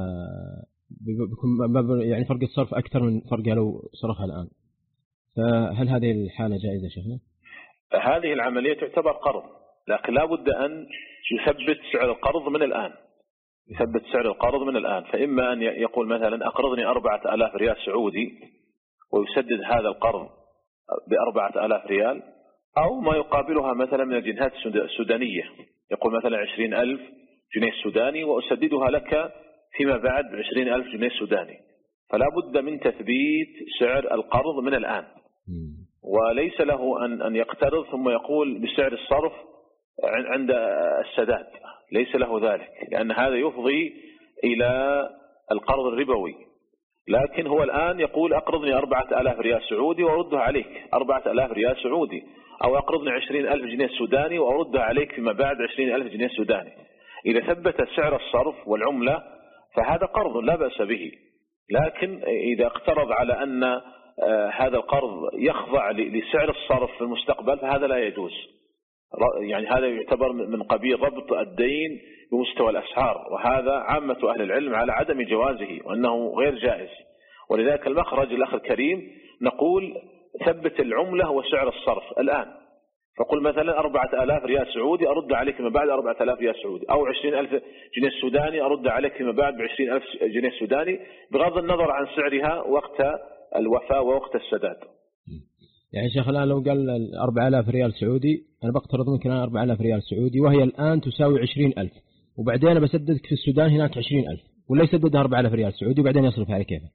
بيكون يعني فرق الصرف أكثر من فرقها لو صرفها الآن. فهل هذه الحالة جائزة شيخنا؟ هذه العملية تعتبر قرض، لكن لا بد أن يثبت سعر القرض من الآن، يثبت سعر القرض من الآن. فإما أن يقول مثلا أقرضني أربعة آلاف ريال سعودي ويسدد هذا القرض بأربعة آلاف ريال، أو ما يقابلها مثلا من الجنيهات السودانية، يقول مثلا عشرين ألف جنيه سوداني وأسددها لك فيما بعد بعشرين ألف جنيه سوداني. فلا بد من تثبيت سعر القرض من الآن، وليس له أن أن يقترض ثم يقول بسعر الصرف عند السداد، ليس له ذلك، لأن هذا يفضي إلى القرض الربوي. لكن هو الآن يقول أقرضني أربعة آلاف ريال سعودي وأردها عليك أربعة آلاف ريال سعودي، أو أقرضني عشرين ألف جنيه سوداني وأردها عليك فيما بعد عشرين ألف جنيه سوداني. إذا ثبت سعر الصرف والعملة فهذا قرض لا بأس به. لكن إذا اقترض على أن هذا القرض يخضع لسعر الصرف في المستقبل فهذا لا يجوز. يعني هذا يعتبر من قبيل ربط الدين بمستوى الأسعار، وهذا عامة أهل العلم على عدم جوازه وأنه غير جائز. ولذلك المخرج الأخ الكريم نقول ثبت العملة وسعر الصرف الآن، فقل مثلا أربعة آلاف ريال سعودي أرد عليك فيما بعد أربعة آلاف ريال سعودي، أو عشرين ألف جنيه سوداني أرد عليك فيما بعد بعشرين ألف جنيه سوداني، بغض النظر عن سعرها وقت الوفاة ووقت السداد. يعني شيخ الآن لو قال أربعة آلاف ريال سعودي أنا بقترض منك الآن أربعة آلاف ريال سعودي وهي الآن تساوي عشرين ألف، وبعدين أنا بسددك في السودان هناك عشرين ألف، ولا يسددها أربعة آلاف ريال سعودي وبعدين يصرف على كيفه؟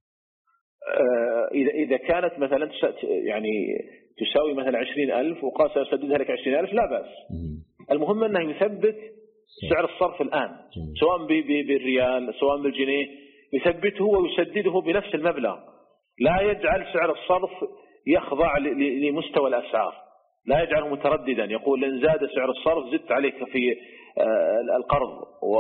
إذا إذا كانت مثلا يعني تساوي مثلا عشرين ألف وقال سأسددها لك عشرين ألف لا بأس. المهم أنه يثبت سعر الصرف الآن، سواء بالريال سواء بالجنيه، يثبته ويسدده بنفس المبلغ، لا يجعل سعر الصرف يخضع لمستوى الأسعار، لا يجعله مترددا يقول إن زاد سعر الصرف زدت عليك في القرض،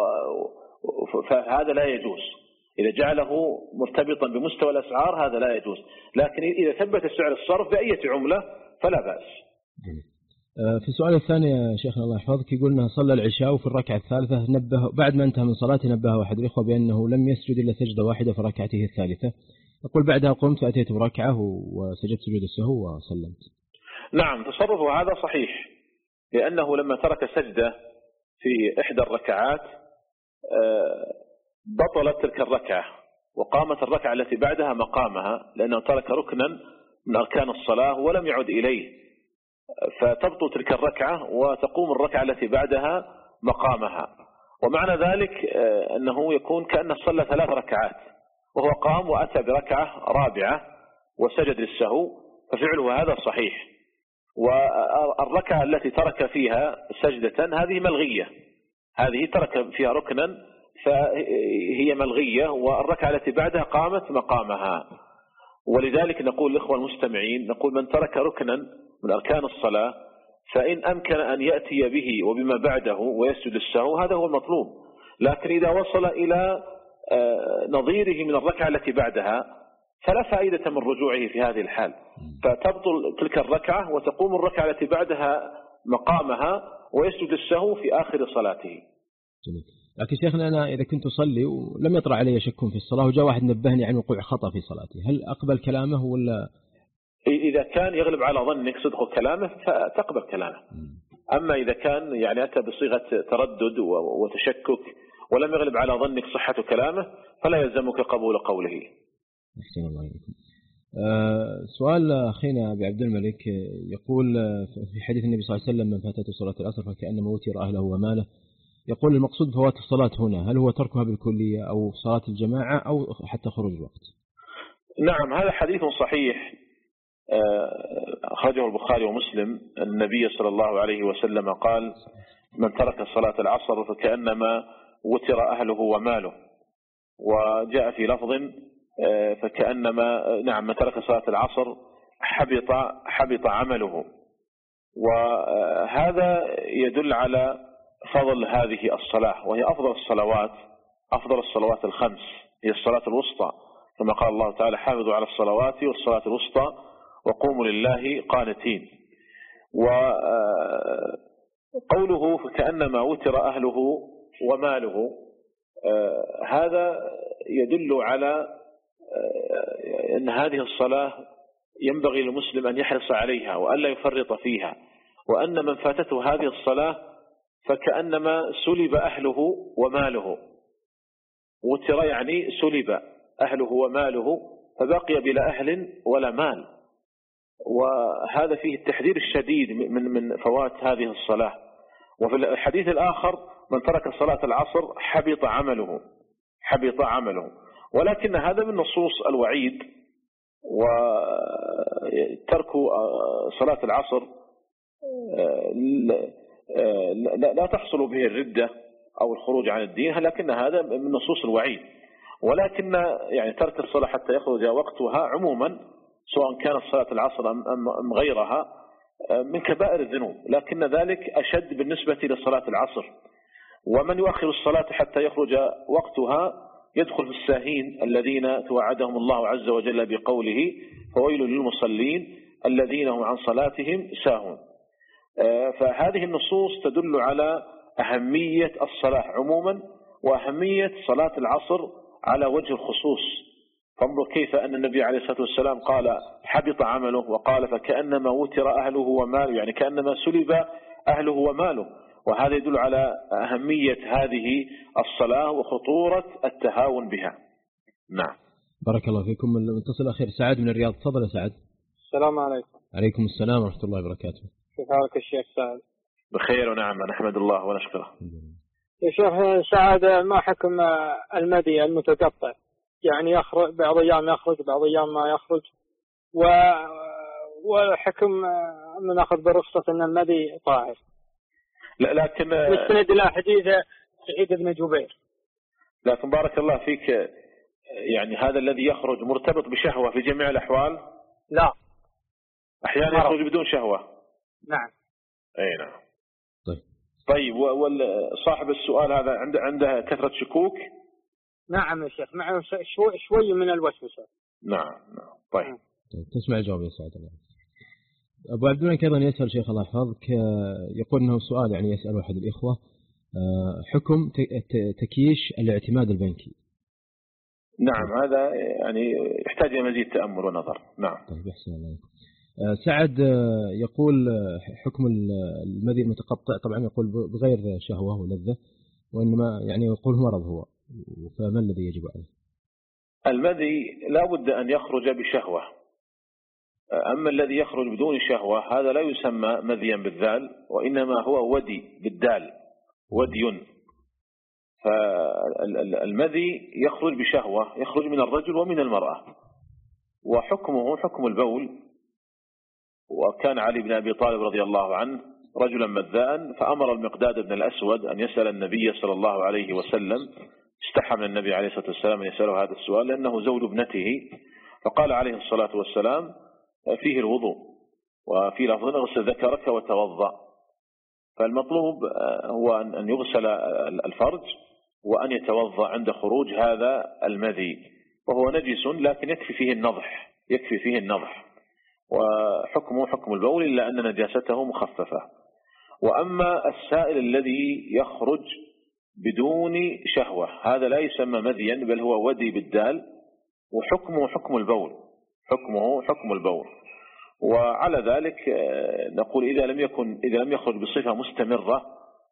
فهذا لا يجوز. إذا جعله مرتبطا بمستوى الأسعار هذا لا يجوز، لكن إذا ثبت سعر الصرف بأي عملة فلا بأس. في السؤال الثاني يا شيخنا الله يحفظك يقول أنه صلى العشاء وفي الركعة الثالثة نبه بعد ما انتهى من صلاته نبه واحد الإخوة بأنه لم يسجد إلا سجدة واحدة في ركعته الثالثة، يقول بعدها قمت فأتيت بركعة وسجدت سجود السهو وسلمت. نعم تصرفه هذا صحيح، لأنه لما ترك سجدة في إحدى الركعات بطلت تلك الركعة وقامت الركعة التي بعدها مقامها، لأنه ترك ركنا من أركان الصلاة ولم يعد إليه، فتبطل تلك الركعة وتقوم الركعة التي بعدها مقامها. ومعنى ذلك أنه يكون كأنه صلى ثلاث ركعات وهو قام وأتى بركعة رابعة وسجد للسهو، ففعله هذا صحيح. والركعة التي ترك فيها سجدة هذه ملغية، هذه ترك فيها ركنا فهي ملغية، والركعة التي بعدها قامت مقامها. ولذلك نقول للإخوة المستمعين نقول من ترك ركنا من أركان الصلاة فإن أمكن أن يأتي به وبما بعده ويسجد السهو هذا هو المطلوب. لكن إذا وصل إلى نظيره من الركعة التي بعدها فلا فائدة من رجوعه في هذه الحال، فتبطل تلك الركعة وتقوم الركعة التي بعدها مقامها ويسجد السهو في آخر صلاته. جميل. لكن شيخنا أنا إذا كنت أصلي ولم يطرأ علي شك في الصلاة وجاء واحد نبهني عن وقوع خطأ في صلاتي، هل أقبل كلامه ولا؟ إذا كان يغلب على ظنك صدق كلامه فتقبل كلامه. أما إذا كان يعني أتى بصيغة تردد وتشكك ولم يغلب على ظنك صحة كلامه فلا يلزمك قبول قوله. أحسن الله عليكم. أه سؤال أخينا أبي عبد الملك يقول في حديث النبي صلى الله عليه وسلم من فاتته صلاة العصر فكأنما وتر أهله وماله، يقول المقصود فوات الصلاة هنا هل هو تركها بالكلية أو صلاة الجماعة أو حتى خروج الوقت؟ نعم هذا حديث صحيح أخرجه البخاري ومسلم. النبي صلى الله عليه وسلم قال من ترك صلاة العصر فكأنما وتر أهله وماله، وجاء في لفظ فكأنما نعم من ترك صلاة العصر حبط حبط عمله. وهذا يدل على فضل هذه الصلاة، وهي أفضل الصلوات أفضل الصلوات الخمس، هي الصلاة الوسطى كما قال الله تعالى حافظوا على الصلوات والصلاة الوسطى وقوموا لله قانتين. وقوله فكأنما وتر أهله وماله هذا يدل على أن هذه الصلاة ينبغي للمسلم أن يحرص عليها وألا يفرط فيها، وأن من فاتته هذه الصلاة فكأنما سلب أهله وماله. وتر يعني سلب أهله وماله فبقي بلا أهل ولا مال، وهذا فيه التحذير الشديد من من فوات هذه الصلاة. وفي الحديث الآخر من ترك صلاة العصر حبط عمله حبط عمله ولكن هذا من نصوص الوعيد، وترك صلاة العصر لا, لا تحصل به الردة أو الخروج عن الدين، لكن هذا من نصوص الوعيد. ولكن يعني ترك الصلاة حتى يخرج وقتها عموما سواء كانت صلاة العصر أم غيرها من كبائر الذنوب، لكن ذلك أشد بالنسبة لصلاة العصر. ومن يؤخر الصلاة حتى يخرج وقتها يدخل في الساهين الذين توعدهم الله عز وجل بقوله فويل للمصلين الذين هم عن صلاتهم ساهون. فهذه النصوص تدل على أهمية الصلاة عموما وأهمية صلاة العصر على وجه الخصوص. فانظر كيف أن النبي عليه الصلاة والسلام قال حبط عمله، وقال فكأنما وتر أهله وماله، يعني كأنما سلب أهله وماله. وهذا يدل على أهمية هذه الصلاة وخطورة التهاون بها. نعم. بارك الله فيكم. المتصل الأخير سعد من الرياض، تفضل يا سعد. السلام عليكم. عليكم السلام ورحمة الله وبركاته. كيف حالك الشيخ سعد؟ بخير ونعم، نحمد الله ونشكره. يا شيخ سعد، ما حكم المدي المتقطع؟ يعني يخرج بعض أيام يخرج بعض أيام ما يخرج، و... وحكم من أخذ برخصة أن المدي طاهر. لا لكن مستند إلى حديث سعيد بن جبير. لكن بارك الله فيك، يعني هذا الذي يخرج مرتبط بشهوة في جميع الأحوال؟ لا، أحيانا مرض. يخرج بدون شهوة. نعم. أي نعم. طيب طيب وصاحب السؤال هذا عنده عنده كثرة شكوك؟ نعم يا شيخ، معه شوي شوي من الوسوسة. نعم نعم. طيب. طيب تسمع الجواب يا سعد. أبو عبد الملك أيضا يسأل شيخ الله يحفظك، يقول أنه سؤال يعني يسأل أحد الإخوة حكم تكييش الاعتماد البنكي. نعم هذا يعني يحتاج إلى مزيد تأمل ونظر. نعم. طيب أحسن الله. سعد يقول حكم المذي المتقطع، طبعا يقول بغير شهوة ولذة، وإنما يعني يقول مرض هو، فما الذي يجب عليه؟ المذي لا بد أن يخرج بشهوة، أما الذي يخرج بدون شهوة هذا لا يسمى مذيا بالذال، وإنما هو ودي بالدال، ودي. فالمذي يخرج بشهوة، يخرج من الرجل ومن المرأة، وحكمه حكم البول. وكان علي بن أبي طالب رضي الله عنه رجلا مذاء، فأمر المقداد بن الأسود أن يسأل النبي صلى الله عليه وسلم. استحى من النبي عليه الصلاة والسلام أن يسأله هذا السؤال لأنه زوج ابنته، فقال عليه الصلاة والسلام فيه الوضوء، وفي لفظ اغسل ذكرك وتوضأ. فالمطلوب هو أن يغسل الفرج وأن يتوضأ عند خروج هذا المذي، وهو نجس لكن يكفي فيه النضح، يكفي فيه النضح، وحكمه حكم البول إلا أن نجاسته مخففة. وأما السائل الذي يخرج بدون شهوة هذا لا يسمى مذيا، بل هو ودي بالدال، وحكمه حكم البول، حكمه حكم البول. وعلى ذلك نقول إذا لم يكن إذا لم يخرج بصفة مستمرة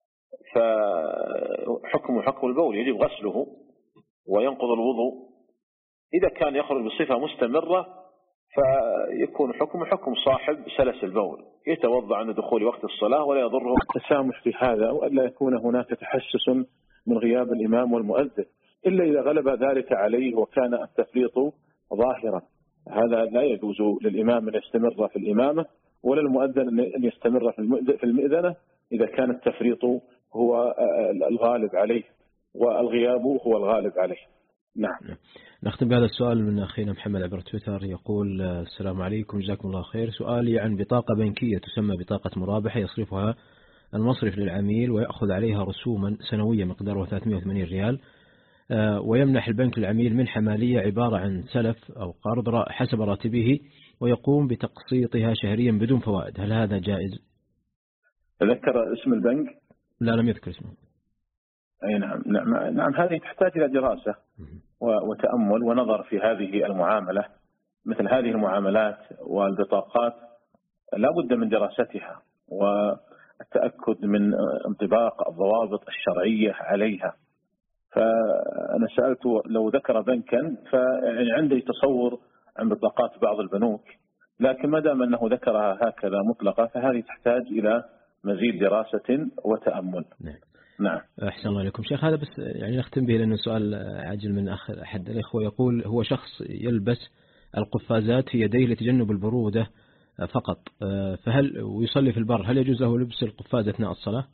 فحكمه حكم البول، يجب غسله وينقض الوضوء. إذا كان يخرج بصفة مستمرة فيكون حكم حكم صاحب سلس البول، يتوضأ عند دخول وقت الصلاة ولا يضره التسامح في هذا، وألا يكون هناك تحسس من غياب الإمام والمؤذن، إلا إذا غلب ذلك عليه وكان التفريط ظاهرا. هذا لا يجوز للإمام أن يستمر في الإمامة ولا المؤذن أن يستمر في المئذنة إذا كان التفريط هو الغالب عليه والغياب هو الغالب عليه. نعم. نختم بهذا السؤال من أخينا محمد عبر تويتر، يقول السلام عليكم جزاكم الله خير، سؤالي عن بطاقة بنكية تسمى بطاقة مرابحة يصرفها المصرف للعميل ويأخذ عليها رسوما سنوية مقدارها ثلاثمائة وثمانين ريال، ويمنح البنك العميل منحة مالية عبارة عن سلف أو قرض حسب راتبه، ويقوم بتقسيطها شهريا بدون فوائد، هل هذا جائز؟ تذكر اسم البنك؟ لا لم يذكر اسمه. أي نعم. نعم, نعم هذه تحتاج إلى دراسة وتأمل ونظر في هذه المعاملة. مثل هذه المعاملات والبطاقات لا بد من دراستها والتأكد من انطباق الضوابط الشرعية عليها. فأنا سألت لو ذكر بنكا فيعني عندي تصور عن بطاقات بعض البنوك، لكن ما دام أنه ذكرها هكذا مطلقة فهذه تحتاج إلى مزيد دراسة وتأمل. نعم. نعم. أحسن الله عليكم شيخ. هذا بس يعني نختم به لأنه سؤال عاجل من أخ أحد الإخوة، يقول هو شخص يلبس القفازات في يديه لتجنب البرودة فقط، فهل ويصلي في البر هل يجوز له لبس القفاز أثناء الصلاة؟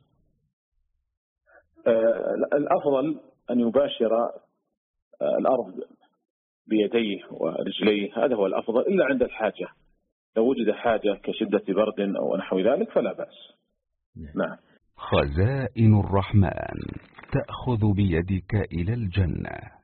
الأفضل أن يباشر الأرض بيديه ورجليه، هذا هو الأفضل، إلا عند الحاجة، لو وجد حاجة كشدة برد أو نحو ذلك فلا بأس. نعم. خزائن الرحمن تأخذ بيدك إلى الجنة.